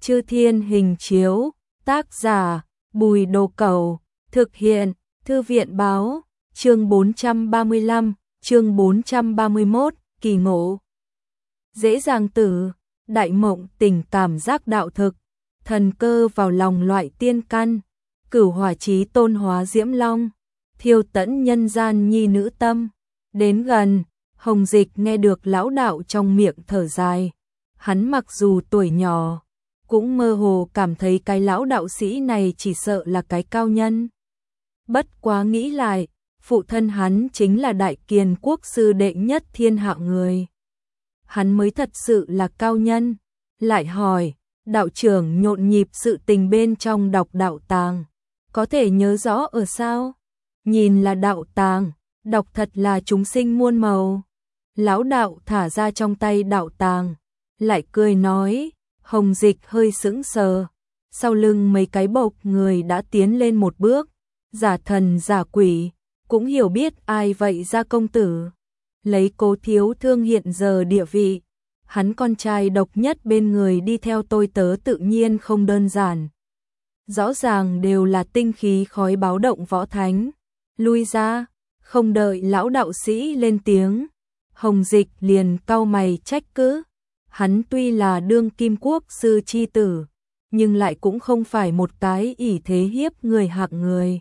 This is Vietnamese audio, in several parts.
Chư Thiên Hình Chiếu, tác giả Bùi Đồ Cẩu, thực hiện Thư viện báo, chương 435, chương 431, kỳ ngộ. Dễ dàng tử, đại mộng tình cảm giác đạo thực, thần cơ vào lòng loại tiên căn, cửu hỏa chí tôn hóa diễm long, thiêu tẫn nhân gian nhi nữ tâm. Đến gần, Hồng Dịch nghe được lão đạo trong miệng thở dài. Hắn mặc dù tuổi nhỏ, cũng mơ hồ cảm thấy cái lão đạo sĩ này chỉ sợ là cái cao nhân. Bất quá nghĩ lại, phụ thân hắn chính là đại kiền quốc sư đệ nhất thiên hạ người. Hắn mới thật sự là cao nhân. Lại hỏi, đạo trưởng nhộn nhịp sự tình bên trong đọc đạo tàng, có thể nhớ rõ ở sao? Nhìn là đạo tàng, đọc thật là chúng sinh muôn màu. Lão đạo thả ra trong tay đạo tàng, lại cười nói. Hồng Dịch hơi sững sờ, sau lưng mấy cái bộc người đã tiến lên một bước, giả thần giả quỷ, cũng hiểu biết ai vậy ra công tử. Lấy Cố Thiếu Thương hiện giờ địa vị, hắn con trai độc nhất bên người đi theo tôi tớ tự nhiên không đơn giản. Rõ ràng đều là tinh khí khói báo động võ thánh. Lui ra, không đợi lão đạo sĩ lên tiếng, Hồng Dịch liền cau mày trách cứ. Hắn tuy là đương kim quốc sư chi tử, nhưng lại cũng không phải một cái ỷ thế hiếp người hạng người.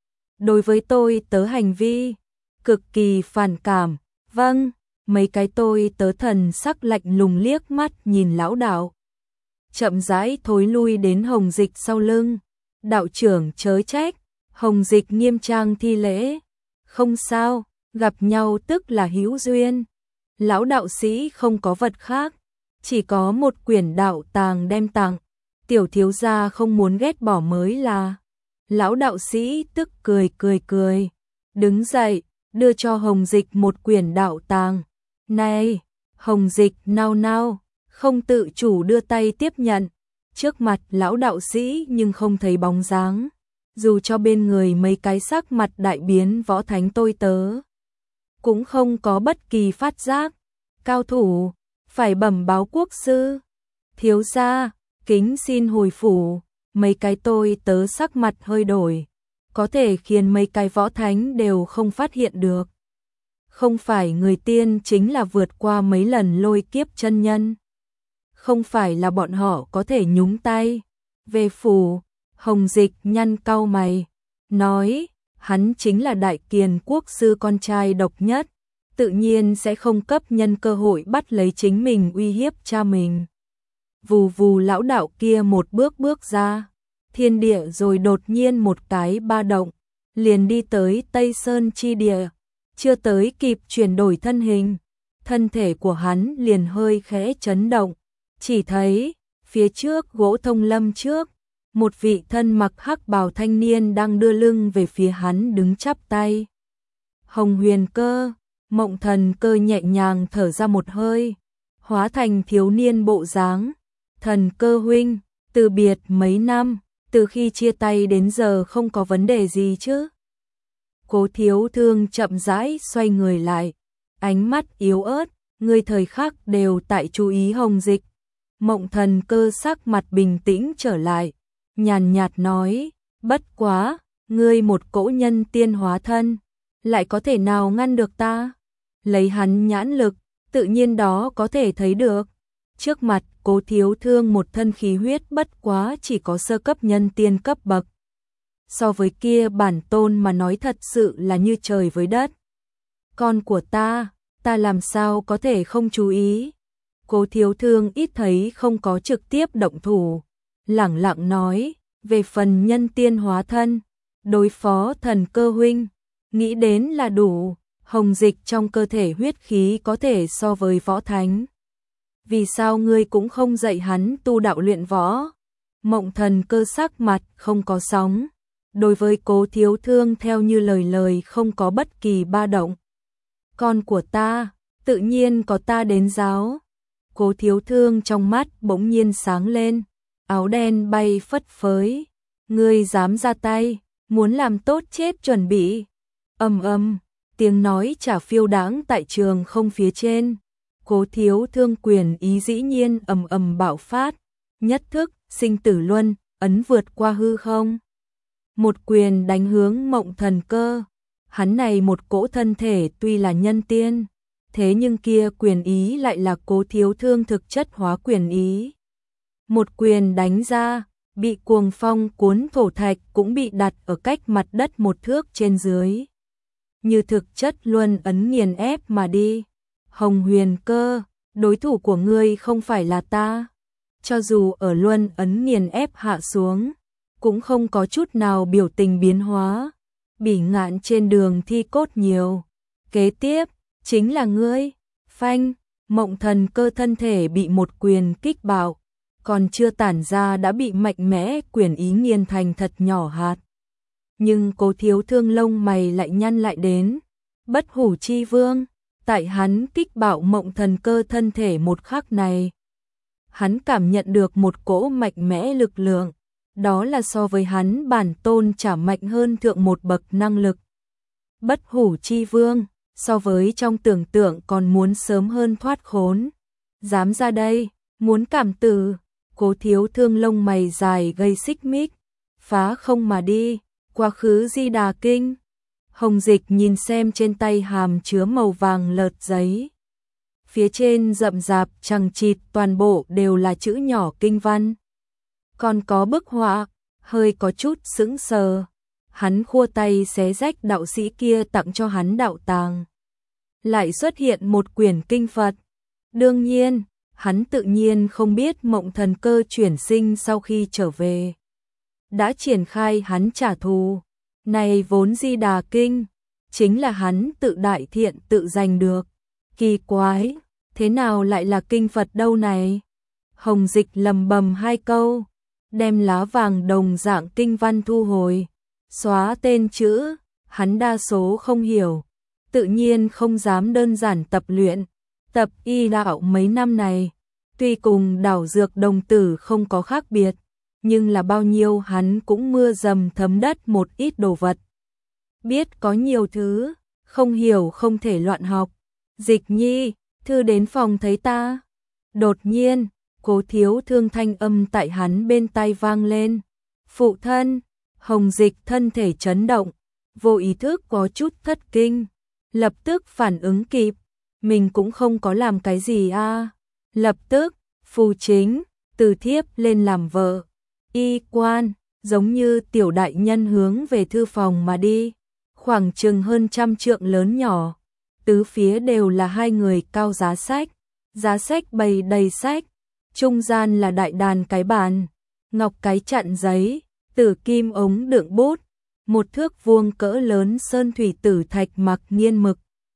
Đối với tôi tớ hành vi, cực kỳ phản cảm. Vâng, mấy cái tôi tớ thần sắc lạnh lùng liếc mắt nhìn lão đạo. Chậm rãi thối lui đến Hồng Dịch sau lưng. Đạo trưởng chớ trách, Hồng Dịch nghiêm trang thi lễ. Không sao, gặp nhau tức là hữu duyên. Lão đạo sĩ không có vật khác, chỉ có một quyển đạo tàng đem tặng. Tiểu thiếu gia không muốn ghét bỏ mới là. Lão đạo sĩ tức cười, đứng dậy, đưa cho Hồng Dịch một quyển đạo tàng. Này, Hồng Dịch nao nao, không tự chủ đưa tay tiếp nhận. Trước mặt lão đạo sĩ nhưng không thấy bóng dáng, dù cho bên người mấy cái sắc mặt đại biến võ thánh tôi tớ, cũng không có bất kỳ phát giác. Cao thủ, phải bẩm báo quốc sư. Thiếu gia, kính xin hồi phủ. Mấy cái tôi tớ sắc mặt hơi đổi, có thể khiến mấy cái võ thánh đều không phát hiện được. Không phải người tiên chính là vượt qua mấy lần lôi kiếp chân nhân. Không phải là bọn họ có thể nhúng tay. Về phủ, Hồng Dịch nhăn cau mày, nói, hắn chính là đại kiền quốc sư con trai độc nhất, tự nhiên sẽ không cấp nhân cơ hội bắt lấy chính mình uy hiếp cha mình. Vù vù lão đạo kia một bước ra, thiên địa rồi đột nhiên một cái ba động, liền đi tới Tây Sơn chi địa, chưa tới kịp chuyển đổi thân hình, thân thể của hắn liền hơi khẽ chấn động, chỉ thấy phía trước gỗ thông lâm trước, một vị thân mặc hắc bào thanh niên đang đưa lưng về phía hắn đứng chắp tay. Hồng Huyền Cơ, Mộng Thần Cơ nhẹ nhàng thở ra một hơi, hóa thành thiếu niên bộ dáng. Thần Cơ huynh, từ biệt mấy năm, từ khi chia tay đến giờ không có vấn đề gì chứ? Cố Thiếu Thương chậm rãi xoay người lại, ánh mắt yếu ớt, người thời khắc đều tại chú ý Hồng Dịch. Mộng Thần Cơ sắc mặt bình tĩnh trở lại, nhàn nhạt nói, bất quá, ngươi một cỗ nhân tiên hóa thân, lại có thể nào ngăn được ta? Lấy hắn nhãn lực, tự nhiên đó có thể thấy được. Trước mặt Cố Thiếu Thương một thân khí huyết bất quá chỉ có sơ cấp nhân tiên cấp bậc. So với kia bản tôn mà nói thật sự là như trời với đất. Con của ta làm sao có thể không chú ý? Cố Thiếu Thương ít thấy không có trực tiếp động thủ, lẳng lặng nói, về phần nhân tiên hóa thân, đối phó Thần Cơ huynh, nghĩ đến là đủ. Hồng Dịch trong cơ thể huyết khí có thể so với võ thánh. Vì sao ngươi cũng không dạy hắn tu đạo luyện võ? Mộng Thần Cơ sắc mặt không có sóng, đối với Cố Thiếu Thương theo như lời không có bất kỳ ba động. Con của ta, tự nhiên có ta đến giáo. Cố Thiếu Thương trong mắt bỗng nhiên sáng lên, áo đen bay phất phới. Ngươi dám ra tay, muốn làm tốt chết chuẩn bị. Tiếng nói chả phiêu đáng tại trường không phía trên. Cố Thiếu Thương quyền ý dĩ nhiên ầm ầm bạo phát, nhất thức sinh tử luân, ấn vượt qua hư không. Một quyền đánh hướng Mộng Thần Cơ. Hắn này một cỗ thân thể tuy là nhân tiên, thế nhưng kia quyền ý lại là Cố Thiếu Thương thực chất hóa quyền ý. Một quyền đánh ra, bị cuồng phong cuốn thổ thạch cũng bị đặt ở cách mặt đất một thước trên dưới. Như thực chất luân ấn nghiền ép mà đi. Hồng Huyền Cơ, đối thủ của ngươi không phải là ta. Cho dù ở luân ấn nghiền ép hạ xuống, cũng không có chút nào biểu tình biến hóa. Bỉ Ngạn trên đường thi cốt nhiều. Kế tiếp, chính là ngươi. Phanh, Mộng Thần Cơ thân thể bị một quyền kích bạo, còn chưa tản ra đã bị mạnh mẽ quyền ý nghiền thành thật nhỏ hạt. Nhưng Cố Thiếu Thương lông mày lại nhăn lại đến. Bất Hủ Chi Vương, tại hắn kích bạo Mộng Thần Cơ thân thể một khắc này, hắn cảm nhận được một cỗ mạnh mẽ lực lượng, đó là so với hắn bản tôn chả mạnh hơn thượng một bậc năng lực. Bất Hủ Chi Vương, so với trong tưởng tượng còn muốn sớm hơn thoát khốn. Dám ra đây, muốn cảm tử. Cố Thiếu Thương lông mày dài gây xích mích, phá không mà đi, quá khứ Di Đà Kinh. Hồng Dịch nhìn xem trên tay hàm chứa màu vàng lợt giấy. Phía trên rậm rạp chằng chịt toàn bộ đều là chữ nhỏ kinh văn. Còn có bức họa, hơi có chút sững sờ. Hắn khua tay xé rách đạo sĩ kia tặng cho hắn đạo tàng. Lại xuất hiện một quyển kinh Phật. Đương nhiên, hắn tự nhiên không biết Mộng Thần Cơ chuyển sinh sau khi trở về đã triển khai hắn trả thù. Này vốn Di Đà Kinh, chính là hắn tự đại thiện tự giành được. Kỳ quái, thế nào lại là kinh Phật đâu này? Hồng Dịch lầm bầm hai câu, đem lá vàng đồng dạng kinh văn thu hồi, xóa tên chữ, hắn đa số không hiểu, tự nhiên không dám đơn giản tập luyện. Tập y đạo mấy năm này, tuy cùng đảo dược đồng tử không có khác biệt, nhưng là bao nhiêu hắn cũng mưa dầm thấm đất một ít đồ vật. Biết có nhiều thứ, không hiểu không thể loạn học. Dịch Nhi, thư đến phòng thấy ta. Đột nhiên, Cố Thiếu Thương thanh âm tại hắn bên tai vang lên. Phụ thân, Hồng Dịch thân thể chấn động, vô ý thức có chút thất kinh, lập tức phản ứng kịp. Mình cũng không có làm cái gì a. Lập tức, Phù Chính, từ thiếp lên làm vợ. Y quan, giống như tiểu đại nhân hướng về thư phòng mà đi. Khoảng chừng hơn 100 trượng lớn nhỏ. Tứ phía đều là hai người cao giá sách. Giá sách bày đầy sách. Trung gian là đại đàn cái bàn. Ngọc cái chặn giấy. Tử kim ống đựng bút. Một thước vuông cỡ lớn sơn thủy tử thạch mặc nghiên mực.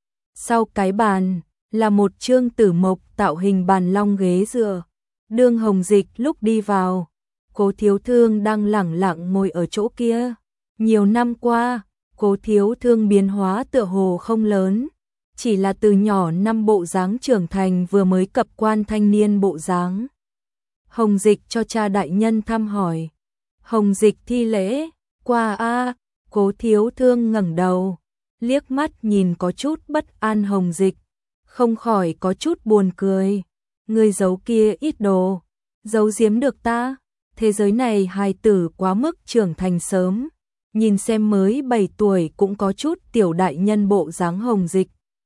Sau cái bàn là một chương tử mộc tạo hình bàn long ghế dựa. Đương Hồng Dịch lúc đi vào, Cố Thiếu Thương đang lẳng lặng ngồi ở chỗ kia. Nhiều năm qua, Cố Thiếu Thương biến hóa tựa hồ không lớn, chỉ là từ nhỏ năm bộ dáng trưởng thành vừa mới cập quan thanh niên bộ dáng. Hồng Dịch cho cha đại nhân thăm hỏi. Hồng Dịch thi lễ, qua a. Cố Thiếu Thương ngẩng đầu, liếc mắt nhìn có chút bất an Hồng Dịch, không khỏi có chút buồn cười. Người giấu kia ít đồ, giấu giếm được ta. Thế giới này hài tử quá mức trưởng thành sớm, nhìn xem mới 7 tuổi cũng có chút tiểu đại nhân bộ dáng Hồng Dịch.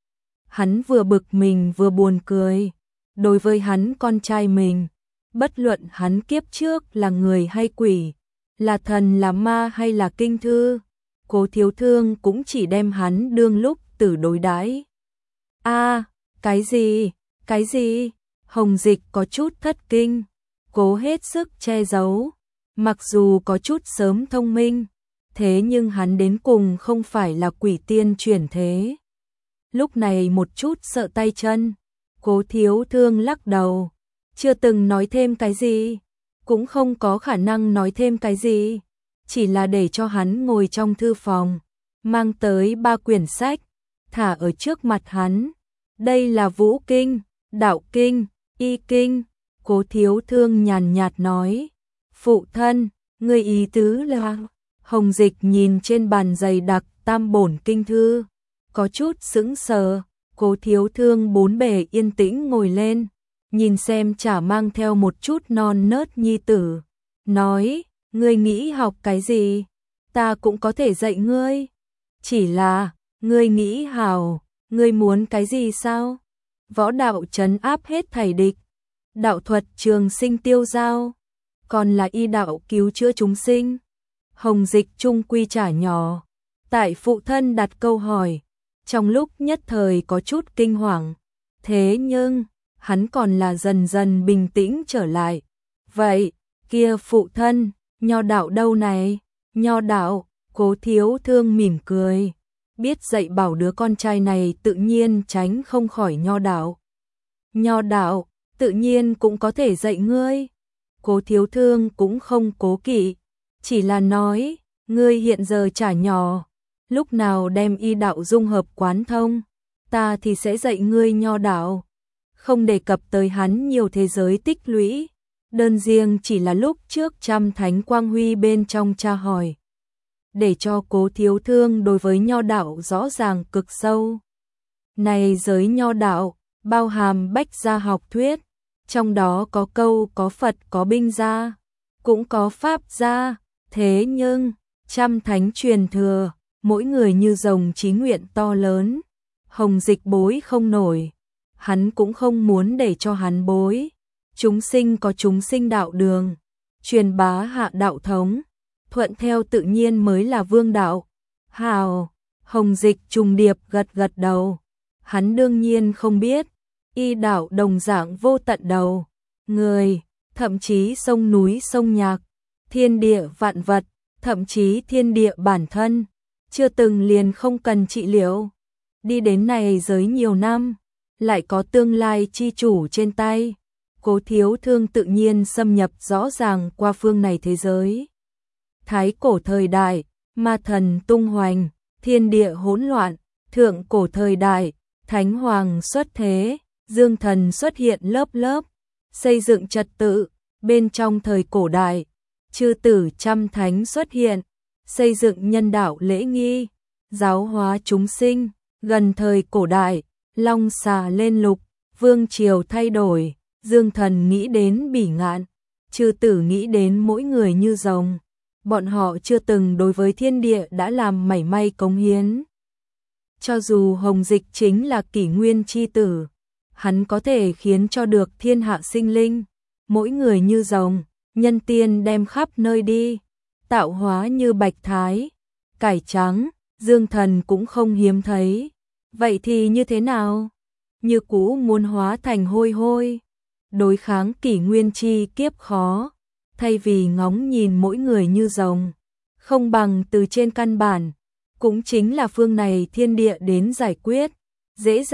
Hắn vừa bực mình vừa buồn cười. Đối với hắn con trai mình, bất luận hắn kiếp trước là người hay quỷ, là thần là ma hay là kinh thư, Cố Thiếu Thương cũng chỉ đem hắn đương lúc tử đối đãi. A, cái gì? Cái gì? Hồng Dịch có chút thất kinh, cố hết sức che giấu. Mặc dù có chút sớm thông minh, thế nhưng hắn đến cùng không phải là quỷ tiên chuyển thế. Lúc này một chút sợ tay chân, Cố Thiếu Thương lắc đầu, chưa từng nói thêm cái gì, cũng không có khả năng nói thêm cái gì, chỉ là để cho hắn ngồi trong thư phòng, mang tới 3 quyển sách, thả ở trước mặt hắn. Đây là Vũ Kinh, Đạo Kinh, Y Kinh. Cố Thiếu Thương nhàn nhạt nói, phụ thân, người ý tứ là... Hồng Dịch nhìn trên bàn dày đặc tam bổn kinh thư, có chút sững sờ. Cố Thiếu Thương bốn bề yên tĩnh ngồi lên, nhìn xem chả mang theo một chút non nớt nhi tử, nói, ngươi nghĩ học cái gì? Ta cũng có thể dạy ngươi. Chỉ là, ngươi nghĩ hảo, ngươi muốn cái gì sao? Võ đạo trấn áp hết thảy địch, đạo thuật trường sinh tiêu giao, còn là y đạo cứu chữa chúng sinh. Hồng Dịch trung quy trả nhỏ, tại phụ thân đặt câu hỏi, trong lúc nhất thời có chút kinh hoàng. Thế nhưng, hắn còn là dần dần bình tĩnh trở lại. Vậy, kia phụ thân, nho đạo đâu này? Nho đạo, Cố Thiếu Thương mỉm cười, biết dạy bảo đứa con trai này tự nhiên tránh không khỏi nho đạo. Nho đạo, tự nhiên cũng có thể dạy ngươi. Cố Thiếu Thương cũng không cố kỵ, chỉ là nói, ngươi hiện giờ trả nhỏ, lúc nào đem y đạo dung hợp quán thông, ta thì sẽ dạy ngươi nho đạo. Không đề cập tới hắn nhiều thế giới tích lũy, đơn riêng chỉ là lúc trước trăm thánh quang huy bên trong tra hỏi, để cho Cố Thiếu Thương đối với nho đạo rõ ràng cực sâu. Này giới nho đạo, bao hàm bách gia học thuyết, trong đó có câu có Phật có binh gia, cũng có pháp gia, thế nhưng, trăm thánh truyền thừa, mỗi người như rồng chí nguyện to lớn. Hồng Dịch bối không nổi, hắn cũng không muốn để cho hắn bối. Chúng sinh có chúng sinh đạo đường, truyền bá hạ đạo thống, thuận theo tự nhiên mới là vương đạo. Hào, Hồng Dịch trùng điệp gật gật đầu, hắn đương nhiên không biết, y đạo đồng dạng vô tận đầu, người, thậm chí sông núi sông nhạc, thiên địa vạn vật, thậm chí thiên địa bản thân, chưa từng liền không cần trị liệu. Đi đến này giới nhiều năm, lại có tương lai chi chủ trên tay. Cố Thiếu Thương tự nhiên xâm nhập rõ ràng qua phương này thế giới. Thái cổ thời đại, ma thần tung hoành, thiên địa hỗn loạn, thượng cổ thời đại, thánh hoàng xuất thế, dương thần xuất hiện lớp lớp, xây dựng trật tự. Bên trong thời cổ đại, chư tử trăm thánh xuất hiện, xây dựng nhân đạo lễ nghi, giáo hóa chúng sinh. Gần thời cổ đại, long xà lên lục, vương triều thay đổi, dương thần nghĩ đến bỉ ngạn, chư tử nghĩ đến mỗi người như rồng. Bọn họ chưa từng đối với thiên địa đã làm mảy may cống hiến. Cho dù Hồng Dịch chính là kỷ nguyên chi tử, hắn có thể khiến cho được thiên hạ sinh linh, mỗi người như rồng, nhân tiên đem khắp nơi đi, tạo hóa như bạch thái, cải trắng, dương thần cũng không hiếm thấy. Vậy thì như thế nào? Như cũ muốn hóa thành hôi hôi, đối kháng kỷ nguyên chi kiếp khó, thay vì ngóng nhìn mỗi người như rồng, không bằng từ trên căn bản, cũng chính là phương này thiên địa đến giải quyết, dễ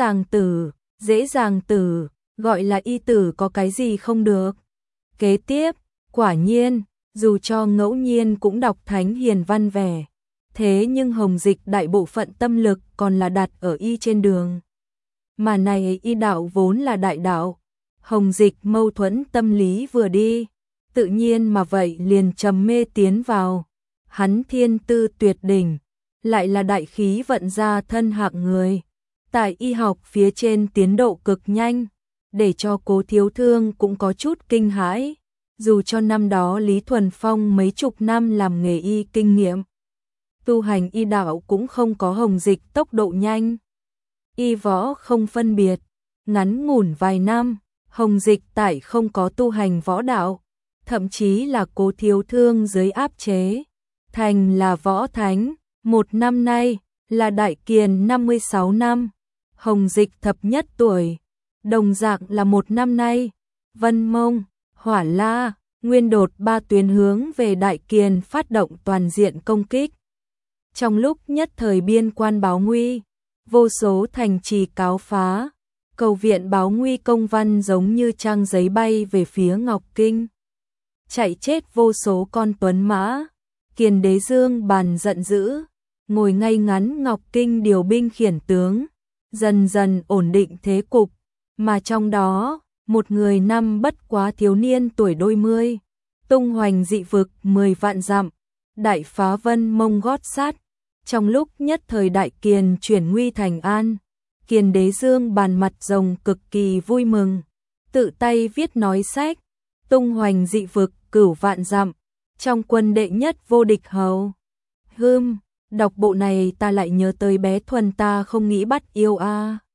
dàng tử, gọi là y tử có cái gì không được. Kế tiếp, quả nhiên, dù cho ngẫu nhiên cũng đọc thánh hiền văn vẻ, thế nhưng Hồng Dịch đại bộ phận tâm lực còn là đặt ở y trên đường. Mà này y đạo vốn là đại đạo, Hồng Dịch mâu thuẫn tâm lý vừa đi, tự nhiên mà vậy liền trầm mê tiến vào. Hắn thiên tư tuyệt đỉnh, lại là đại khí vận ra thân hạng người, tại y học phía trên tiến độ cực nhanh, để cho Cố Thiếu Thương cũng có chút kinh hãi. Dù cho năm đó Lý Thuần Phong mấy chục năm làm nghề y kinh nghiệm, tu hành y đạo cũng không có Hồng Dịch tốc độ nhanh. Y võ không phân biệt, ngắn ngủn vài năm, Hồng Dịch tại không có tu hành võ đạo, thậm chí là Cố Thiếu Thương dưới áp chế, thành là võ thánh. Một năm nay, là Đại Kiền 56 năm, Hồng Dịch thập nhất tuổi, đồng dạng là một năm nay, Vân Mông, Hỏa La, Nguyên Đột ba tuyến hướng về Đại Kiền phát động toàn diện công kích. Trong lúc nhất thời biên quan báo nguy, vô số thành trì cáo phá, cầu viện báo nguy công văn giống như trang giấy bay về phía Ngọc Kinh. Chạy chết vô số con tuấn mã, Kiền Đế Dương bàn giận dữ, ngồi ngay ngắn Ngọc Kinh điều binh khiển tướng, dần dần ổn định thế cục, mà trong đó, một người năm bất quá thiếu niên tuổi đôi mươi, tung hoành dị vực 10 vạn dặm, đại phá Vân Mông gót sát. Trong lúc nhất thời Đại Kiền chuyển nguy thành an, Kiền Đế Dương bàn mặt rồng cực kỳ vui mừng, tự tay viết nói sách, tung hoành dị vực cửu vạn dặm, trong quân đệ nhất vô địch hầu. Đọc bộ này ta lại nhớ tới bé Thuần ta không nghĩ bắt yêu a.